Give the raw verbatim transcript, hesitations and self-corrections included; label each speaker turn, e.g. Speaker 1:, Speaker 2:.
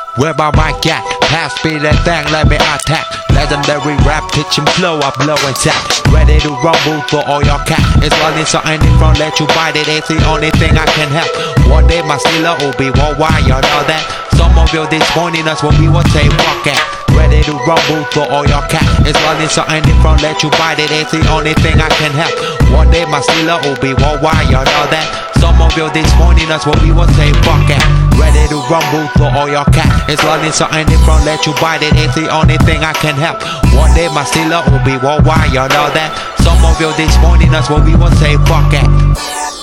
Speaker 1: Where my mic at? Pass me that thing, let me attack. Legendary rap, pitch and flow, I blow and tap. Ready to rumble for all your cat. It's running something different, let you bite it. It's the only thing I can help. One day my stealer will be worldwide, y'all know that. Some of you disappointing us when we will say fuck it. Ready to rumble for all your cat. It's running something different, let you bite it. It's the only thing I can help. One day my stealer will be worldwide, y'all know that. Some of you disappointing us when we will say fuck it. Ready to rumble for all your cat. It's running something different, let you bite it. It's the only thing I can help. One day my stealer will be worldwide, y'all know that. Some of you disappointing us when we will say fuck it.